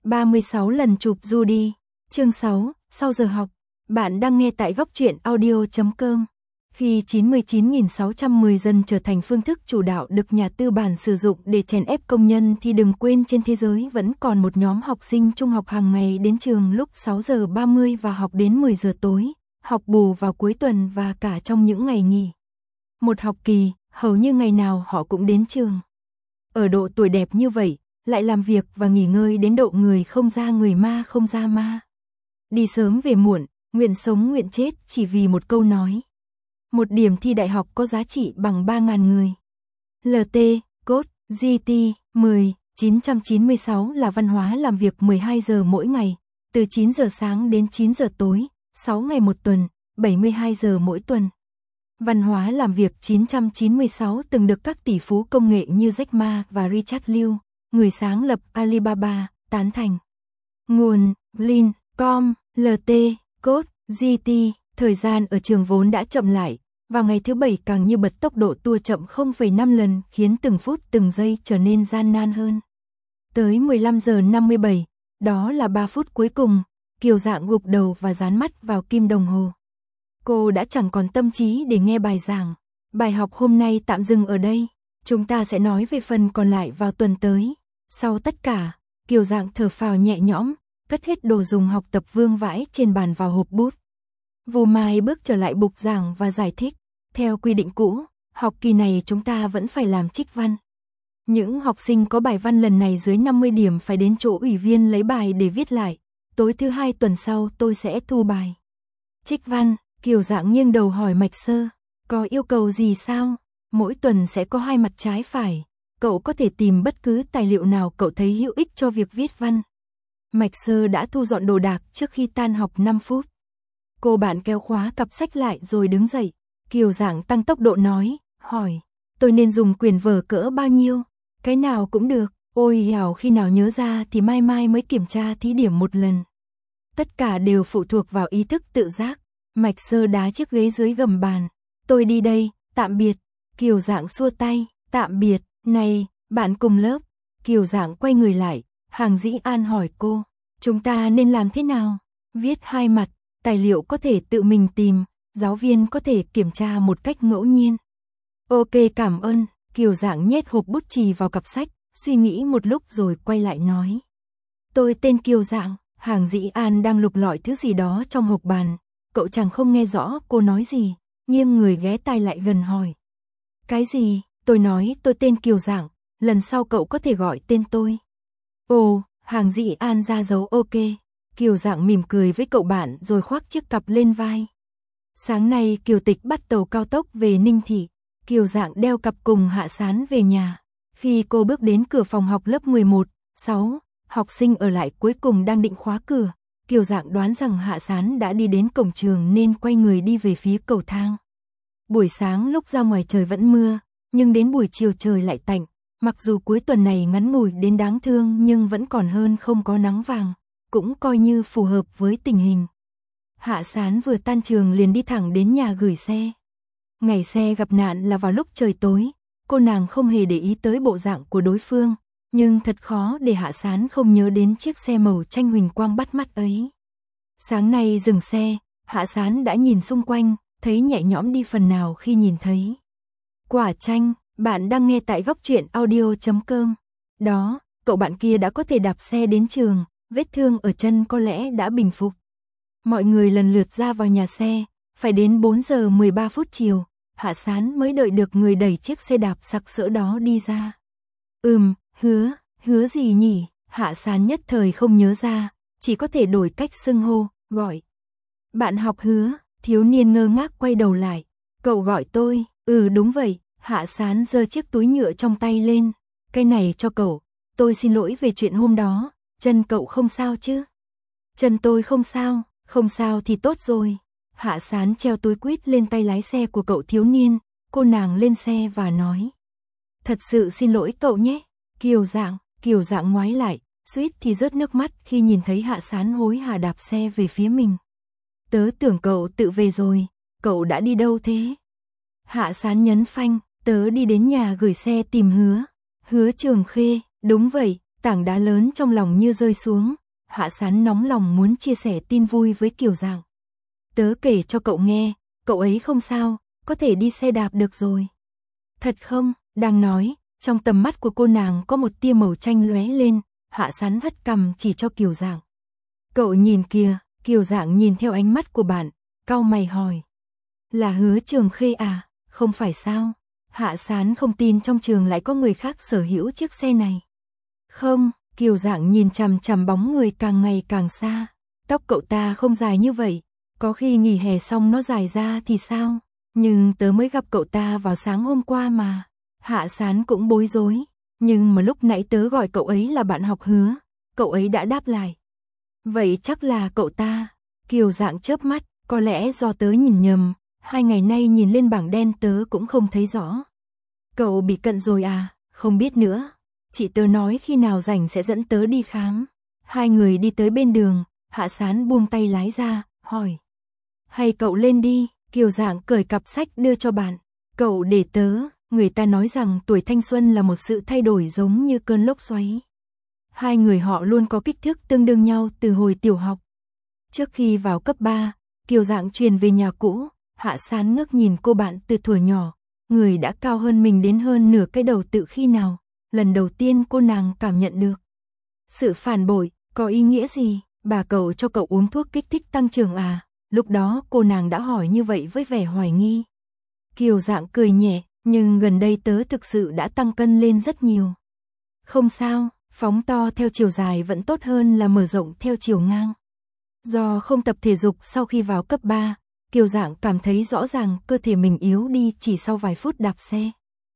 36 lần chụp Judy. Chương 6, sau giờ học. Bạn đang nghe tại góc truyện audio.com. Khi 99.610 dân trở thành phương thức chủ đạo được nhà tư bản sử dụng để chèn ép công nhân thì đừng quên trên thế giới vẫn còn một nhóm học sinh trung học hàng ngày đến trường lúc 6 giờ 30 và học đến 10 giờ tối, học bù vào cuối tuần và cả trong những ngày nghỉ. Một học kỳ, hầu như ngày nào họ cũng đến trường. Ở độ tuổi đẹp như vậy, lại làm việc và nghỉ ngơi đến độ người không ra người ma không ra ma. Đi sớm về muộn, nguyện sống nguyện chết chỉ vì một câu nói. Một điểm thi đại học có giá trị bằng 3.000 người. LT, code, GT, 10, 996 là văn hóa làm việc 12 giờ mỗi ngày, từ 9 giờ sáng đến 9 giờ tối, 6 ngày một tuần, 72 giờ mỗi tuần. Văn hóa làm việc 996 từng được các tỷ phú công nghệ như Jack Ma và Richard Liu, người sáng lập Alibaba, tán thành. Nguồn, Lin.com, LT, code, GT, thời gian ở trường vốn đã chậm lại, vào ngày thứ Bảy càng như bật tốc độ tua chậm 0,5 lần khiến từng phút từng giây trở nên gian nan hơn. Tới 15 giờ 57, đó là 3 phút cuối cùng, Kiều Dạng gục đầu và dán mắt vào kim đồng hồ. Cô đã chẳng còn tâm trí để nghe bài giảng. Bài học hôm nay tạm dừng ở đây. Chúng ta sẽ nói về phần còn lại vào tuần tới. Sau tất cả, Kiều Dạng thở phào nhẹ nhõm, cất hết đồ dùng học tập vương vãi trên bàn vào hộp bút. Vô Mai bước trở lại bục giảng và giải thích. Theo quy định cũ, học kỳ này chúng ta vẫn phải làm trích văn. Những học sinh có bài văn lần này dưới 50 điểm phải đến chỗ ủy viên lấy bài để viết lại. Tối thứ Hai tuần sau tôi sẽ thu bài. Trích văn, Kiều Dạng nghiêng đầu hỏi Mạch Sơ. Có yêu cầu gì sao? Mỗi tuần sẽ có 2 mặt trái phải. Cậu có thể tìm bất cứ tài liệu nào cậu thấy hữu ích cho việc viết văn. Mạch Sơ đã thu dọn đồ đạc trước khi tan học 5 phút. Cô bạn kéo khóa cặp sách lại rồi đứng dậy. Kiều Dạng tăng tốc độ nói, hỏi, tôi nên dùng quyển vở cỡ bao nhiêu? Cái nào cũng được, ôi hảo khi nào nhớ ra thì mai mới kiểm tra thí điểm một lần. Tất cả đều phụ thuộc vào ý thức tự giác. Mạch Sơ đá chiếc ghế dưới gầm bàn. Tôi đi đây, tạm biệt. Kiều Dạng xua tay, tạm biệt, này, bạn cùng lớp. Kiều Dạng quay người lại, Hàng Dĩ An hỏi cô, chúng ta nên làm thế nào? Viết 2 mặt, tài liệu có thể tự mình tìm, giáo viên có thể kiểm tra một cách ngẫu nhiên. Ok, cảm ơn. Kiều Dạng nhét hộp bút chì vào cặp sách, suy nghĩ một lúc rồi quay lại nói. Tôi tên Kiều Dạng. Hàng Dĩ An đang lục lọi thứ gì đó trong hộp bàn. Cậu chẳng không nghe rõ cô nói gì, nghiêng người ghé tai lại gần hỏi. Cái gì? Tôi nói tôi tên Kiều Dạng, lần sau cậu có thể gọi tên tôi. Ồ, Hàng Dĩ An ra dấu ok. Kiều Dạng mỉm cười với cậu bạn rồi khoác chiếc cặp lên vai. Sáng nay Kiều Tịch bắt tàu cao tốc về Ninh Thị. Kiều Dạng đeo cặp cùng Hạ Sán về nhà. Khi cô bước đến cửa phòng học lớp 11, 6, học sinh ở lại cuối cùng đang định khóa cửa. Kiều Dạng đoán rằng Hạ Sán đã đi đến cổng trường nên quay người đi về phía cầu thang. Buổi sáng lúc ra ngoài trời vẫn mưa, nhưng đến buổi chiều trời lại tạnh. Mặc dù cuối tuần này ngắn ngủi đến đáng thương nhưng vẫn còn hơn không có nắng vàng, cũng coi như phù hợp với tình hình. Hạ Sán vừa tan trường liền đi thẳng đến nhà gửi xe. Ngày xe gặp nạn là vào lúc trời tối, cô nàng không hề để ý tới bộ dạng của đối phương. Nhưng thật khó để Hạ Sán không nhớ đến chiếc xe màu chanh huỳnh quang bắt mắt ấy. Sáng nay dừng xe, Hạ Sán đã nhìn xung quanh, thấy nhẹ nhõm đi phần nào khi nhìn thấy. Quả chanh, bạn đang nghe tại góc truyện audio.com. Đó, cậu bạn kia đã có thể đạp xe đến trường, vết thương ở chân có lẽ đã bình phục. Mọi người lần lượt ra vào nhà xe, phải đến 4 giờ 13 phút chiều, Hạ Sán mới đợi được người đẩy chiếc xe đạp sặc sỡ đó đi ra. Hứa gì nhỉ? Hạ Sán nhất thời không nhớ ra, chỉ có thể đổi cách xưng hô, gọi. Bạn học Hứa, thiếu niên ngơ ngác quay đầu lại. Cậu gọi tôi, đúng vậy, Hạ Sán giơ chiếc túi nhựa trong tay lên. Cái này cho cậu, tôi xin lỗi về chuyện hôm đó, chân cậu không sao chứ? Chân tôi không sao thì tốt rồi. Hạ Sán treo túi quýt lên tay lái xe của cậu thiếu niên, cô nàng lên xe và nói. Thật sự xin lỗi cậu nhé. Kiều Dạng ngoái lại, suýt thì rớt nước mắt khi nhìn thấy Hạ Sán hối hả đạp xe về phía mình. Tớ tưởng cậu tự về rồi, cậu đã đi đâu thế? Hạ Sán nhấn phanh, tớ đi đến nhà gửi xe tìm Hứa Trường Khê, đúng vậy, Tảng đá lớn trong lòng như rơi xuống, Hạ Sán nóng lòng muốn chia sẻ tin vui với Kiều Giảng. Tớ kể cho cậu nghe, cậu ấy không sao, có thể đi xe đạp được rồi. Thật không? Đang nói, trong tầm mắt của cô nàng có một tia màu chanh lóe lên, Hạ Sán hất cằm chỉ cho Kiều Giảng. Cậu nhìn kìa, Kiều Giảng nhìn theo ánh mắt của bạn, cau mày hỏi. Là Hứa Trường Khê à, không phải sao? Hạ Sán không tin trong trường lại có người khác sở hữu chiếc xe này. Không, Kiều Giảng nhìn chằm chằm bóng người càng ngày càng xa. Tóc cậu ta không dài như vậy, có khi nghỉ hè xong nó dài ra thì sao? Nhưng tớ mới gặp cậu ta vào sáng hôm qua mà. Hạ Sán cũng bối rối, nhưng mà lúc nãy tớ gọi cậu ấy là bạn học Hứa, cậu ấy đã đáp lại. Vậy chắc là cậu ta. Kiều Giảng chớp mắt, có lẽ do tớ nhìn nhầm, 2 ngày nay nhìn lên bảng đen tớ cũng không thấy rõ. Cậu bị cận rồi à? Không biết nữa. Chị tớ nói khi nào rảnh sẽ dẫn tớ đi khám. Hai người đi tới bên đường, Hạ Sán buông tay lái ra, hỏi. Hay cậu lên đi, Kiều Giảng cởi cặp sách đưa cho bạn. Cậu để tớ, người ta nói rằng tuổi thanh xuân là một sự thay đổi giống như cơn lốc xoáy. Hai người họ luôn có kích thước tương đương nhau từ hồi tiểu học. Trước khi vào cấp 3, Kiều Giảng truyền về nhà cũ, Hạ Sán ngước nhìn cô bạn từ thuở nhỏ, người đã cao hơn mình đến hơn nửa cái đầu tự khi nào, lần đầu tiên cô nàng cảm nhận được. Sự phản bội, có ý nghĩa gì? Bà cậu cho cậu uống thuốc kích thích tăng trưởng à? Lúc đó cô nàng đã hỏi như vậy với vẻ hoài nghi. Kiều Giảng cười nhẹ, nhưng gần đây tớ thực sự đã tăng cân lên rất nhiều. Không sao, phóng to theo chiều dài vẫn tốt hơn là mở rộng theo chiều ngang. Do không tập thể dục sau khi vào cấp 3, Kiều Giảng cảm thấy rõ ràng cơ thể mình yếu đi chỉ sau vài phút đạp xe.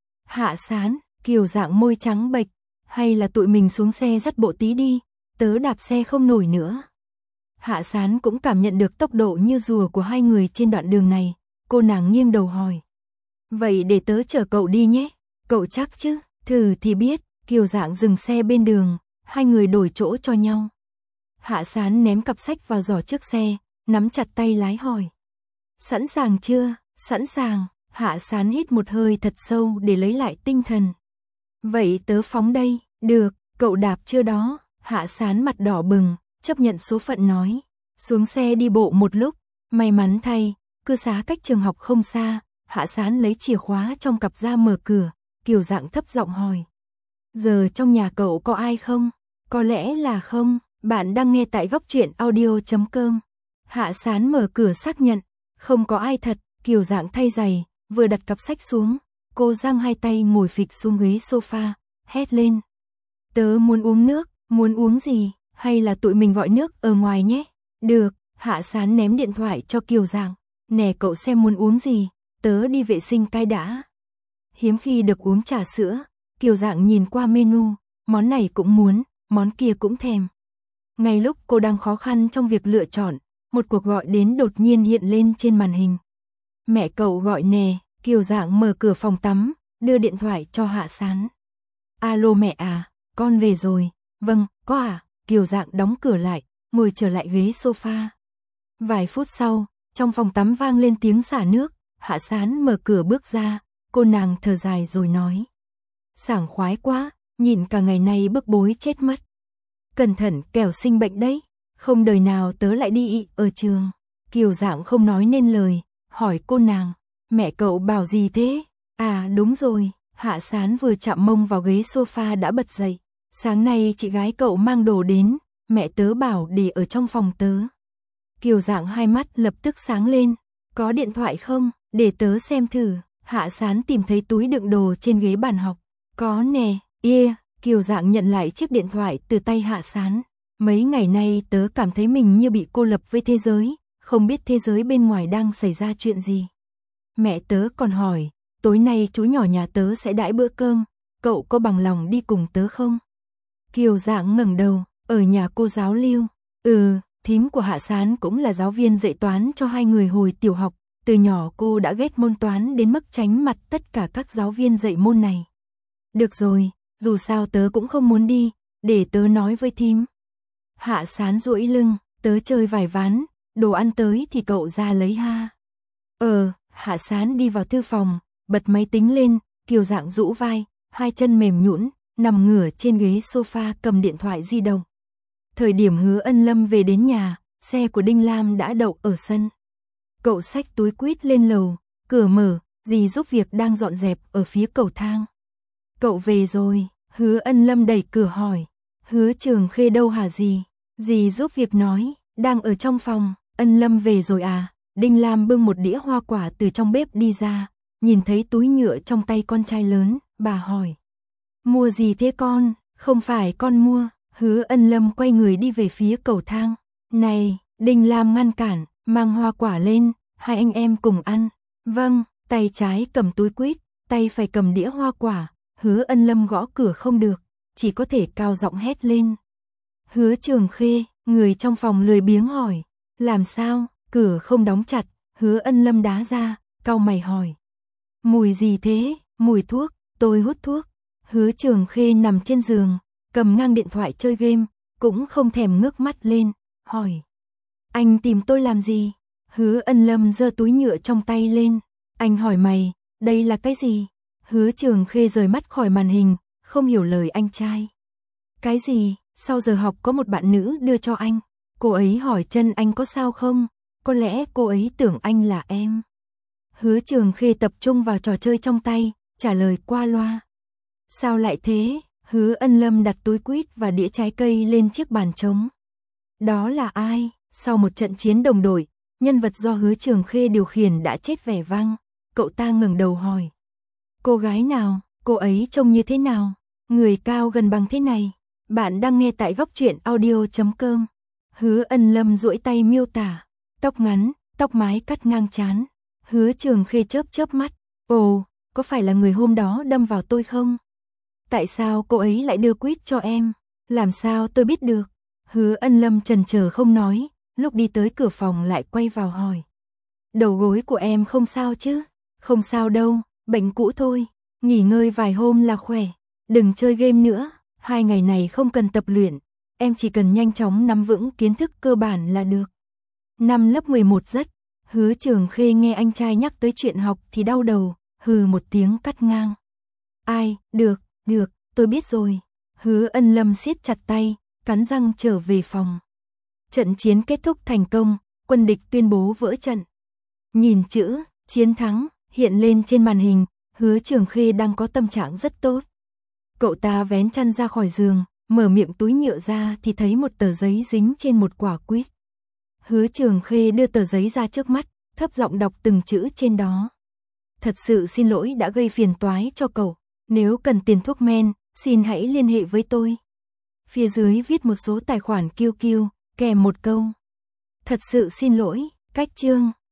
Hạ Sán, Kiều Giảng môi trắng bệch, hay là tụi mình xuống xe dắt bộ tí đi, tớ đạp xe không nổi nữa. Hạ Sán cũng cảm nhận được tốc độ như rùa của hai người trên đoạn đường này, cô nàng nghiêng đầu hỏi. Vậy để tớ chở cậu đi nhé, cậu chắc chứ, thử thì biết. Kiều Giảng dừng xe bên đường, hai người đổi chỗ cho nhau. Hạ Sán ném cặp sách vào giỏ trước xe, nắm chặt tay lái hỏi. Sẵn sàng chưa? Sẵn sàng. Hạ Sán hít một hơi thật sâu để lấy lại tinh thần. Vậy tớ phóng đây. Được, cậu đạp chưa đó? Hạ Sán mặt đỏ bừng, chấp nhận số phận nói. Xuống xe đi bộ một lúc, may mắn thay, cư xá cách trường học không xa. Hạ Sán lấy chìa khóa trong cặp ra mở cửa, Kiều Giảng thấp giọng hỏi. Giờ trong nhà cậu có ai không? Có lẽ là không. Bạn đang nghe tại góc truyện audio.com. Hạ Sán mở cửa xác nhận. Không có ai thật. Kiều Giảng thay giày, vừa đặt cặp sách xuống. Cô giang hai tay ngồi phịch xuống ghế sofa, hét lên. Tớ muốn uống nước. Muốn uống gì? Hay là tụi mình gọi nước ở ngoài nhé? Được. Hạ Sán ném điện thoại cho Kiều Giảng. Nè cậu xem muốn uống gì? Tớ đi vệ sinh cái đã. Hiếm khi được uống trà sữa. Kiều Giảng nhìn qua menu, món này cũng muốn, món kia cũng thèm. Ngay lúc cô đang khó khăn trong việc lựa chọn, một cuộc gọi đến đột nhiên hiện lên trên màn hình. Mẹ cậu gọi nè, Kiều Giảng mở cửa phòng tắm, đưa điện thoại cho Hạ Sán. Alo mẹ à, con về rồi. Vâng, có à, Kiều Giảng đóng cửa lại, ngồi trở lại ghế sofa. Vài phút sau, trong phòng tắm vang lên tiếng xả nước, Hạ Sán mở cửa bước ra, cô nàng thở dài rồi nói. Sảng khoái quá, nhìn cả ngày nay bức bối chết mất. Cẩn thận kẻo sinh bệnh đấy, không đời nào tớ lại đi ị ở trường. Kiều Giảng không nói nên lời, hỏi cô nàng, mẹ cậu bảo gì thế? À đúng rồi, Hạ Sán vừa chạm mông vào ghế sofa đã bật dậy. Sáng nay chị gái cậu mang đồ đến, mẹ tớ bảo để ở trong phòng tớ. Kiều Giảng hai mắt lập tức sáng lên, có điện thoại không, để tớ xem thử. Hạ Sán tìm thấy túi đựng đồ trên ghế bàn học. Có nè, Kiều Giảng nhận lại chiếc điện thoại từ tay Hạ Sán. Mấy ngày nay tớ cảm thấy mình như bị cô lập với thế giới, không biết thế giới bên ngoài đang xảy ra chuyện gì. Mẹ tớ còn hỏi, tối nay chú nhỏ nhà tớ sẽ đãi bữa cơm, cậu có bằng lòng đi cùng tớ không? Kiều Giảng ngẩng đầu, ở nhà cô giáo Lưu. Thím của Hạ Sán cũng là giáo viên dạy toán cho hai người hồi tiểu học, từ nhỏ cô đã ghét môn toán đến mức tránh mặt tất cả các giáo viên dạy môn này. Được rồi, dù sao tớ cũng không muốn đi, để tớ nói với thím. Hạ Sán duỗi lưng, tớ chơi vài ván, đồ ăn tới thì cậu ra lấy ha. Hạ Sán đi vào thư phòng, bật máy tính lên, Kiều Giảng rũ vai, hai chân mềm nhũn, nằm ngửa trên ghế sofa cầm điện thoại di động. Thời điểm Hứa Ân Lâm về đến nhà, xe của Đinh Lam đã đậu ở sân. Cậu xách túi quýt lên lầu, cửa mở, dì giúp việc đang dọn dẹp ở phía cầu thang. Cậu về rồi, Hứa Ân Lâm đẩy cửa hỏi. Hứa Trường Khê đâu hả dì? Dì giúp việc nói, đang ở trong phòng. Ân Lâm về rồi à? Đinh Lam bưng một đĩa hoa quả từ trong bếp đi ra, nhìn thấy túi nhựa trong tay con trai lớn, bà hỏi. Mua gì thế con? Không phải con mua. Hứa Ân Lâm quay người đi về phía cầu thang. Này, Đinh Lam ngăn cản, mang hoa quả lên, hai anh em cùng ăn. Vâng, tay trái cầm túi quýt, tay phải cầm đĩa hoa quả. Hứa Ân Lâm gõ cửa không được, chỉ có thể cao giọng hét lên. Hứa Trường Khê, người trong phòng lười biếng hỏi. Làm sao? Cửa không đóng chặt. Hứa Ân Lâm đá ra, cau mày hỏi. Mùi gì thế? Mùi thuốc, tôi hút thuốc. Hứa Trường Khê nằm trên giường, cầm ngang điện thoại chơi game, cũng không thèm ngước mắt lên, hỏi. Anh tìm tôi làm gì? Hứa Ân Lâm giơ túi nhựa trong tay lên. Anh hỏi mày, đây là cái gì? Hứa Trường Khê rời mắt khỏi màn hình, không hiểu lời anh trai. Cái gì? Sau giờ học có một bạn nữ đưa cho anh. Cô ấy hỏi chân anh có sao không? Có lẽ cô ấy tưởng anh là em. Hứa Trường Khê tập trung vào trò chơi trong tay, trả lời qua loa. Sao lại thế? Hứa Ân Lâm đặt túi quýt và đĩa trái cây lên chiếc bàn trống. Đó là ai? Sau một trận chiến đồng đội, nhân vật do Hứa Trường Khê điều khiển đã chết vẻ vang. Cậu ta ngẩng đầu hỏi. Cô gái nào? Cô ấy trông như thế nào? Người cao gần bằng thế này. Bạn đang nghe tại Góc Truyện Audio.com. Hứa Ân Lâm duỗi tay miêu tả. Tóc ngắn, tóc mái cắt ngang trán. Hứa Trường Khê chớp mắt. Ồ, có phải là người hôm đó đâm vào tôi không? Tại sao cô ấy lại đưa quýt cho em? Làm sao tôi biết được? Hứa Ân Lâm chần chờ không nói, lúc đi tới cửa phòng lại quay vào hỏi. Đầu gối của em không sao chứ? Không sao đâu, bệnh cũ thôi. Nghỉ ngơi vài hôm là khỏe. Đừng chơi game nữa, 2 ngày này không cần tập luyện. Em chỉ cần nhanh chóng nắm vững kiến thức cơ bản là được. Năm lớp 11 rất. Hứa Trường Khê nghe anh trai nhắc tới chuyện học thì đau đầu, hừ một tiếng cắt ngang. Ai, được, tôi biết rồi. Hứa Ân Lâm siết chặt tay, cắn răng trở về phòng. Trận chiến kết thúc thành công, quân địch tuyên bố vỡ trận. Nhìn chữ, chiến thắng, hiện lên trên màn hình, Hứa Trường Khê đang có tâm trạng rất tốt. Cậu ta vén chăn ra khỏi giường, mở miệng túi nhựa ra thì thấy một tờ giấy dính trên một quả quýt. Hứa Trường Khê đưa tờ giấy ra trước mắt, thấp giọng đọc từng chữ trên đó. Thật sự xin lỗi đã gây phiền toái cho cậu. Nếu cần tiền thuốc men, xin hãy liên hệ với tôi. Phía dưới viết một số tài khoản QQ, kèm một câu. Thật sự xin lỗi, cách chương.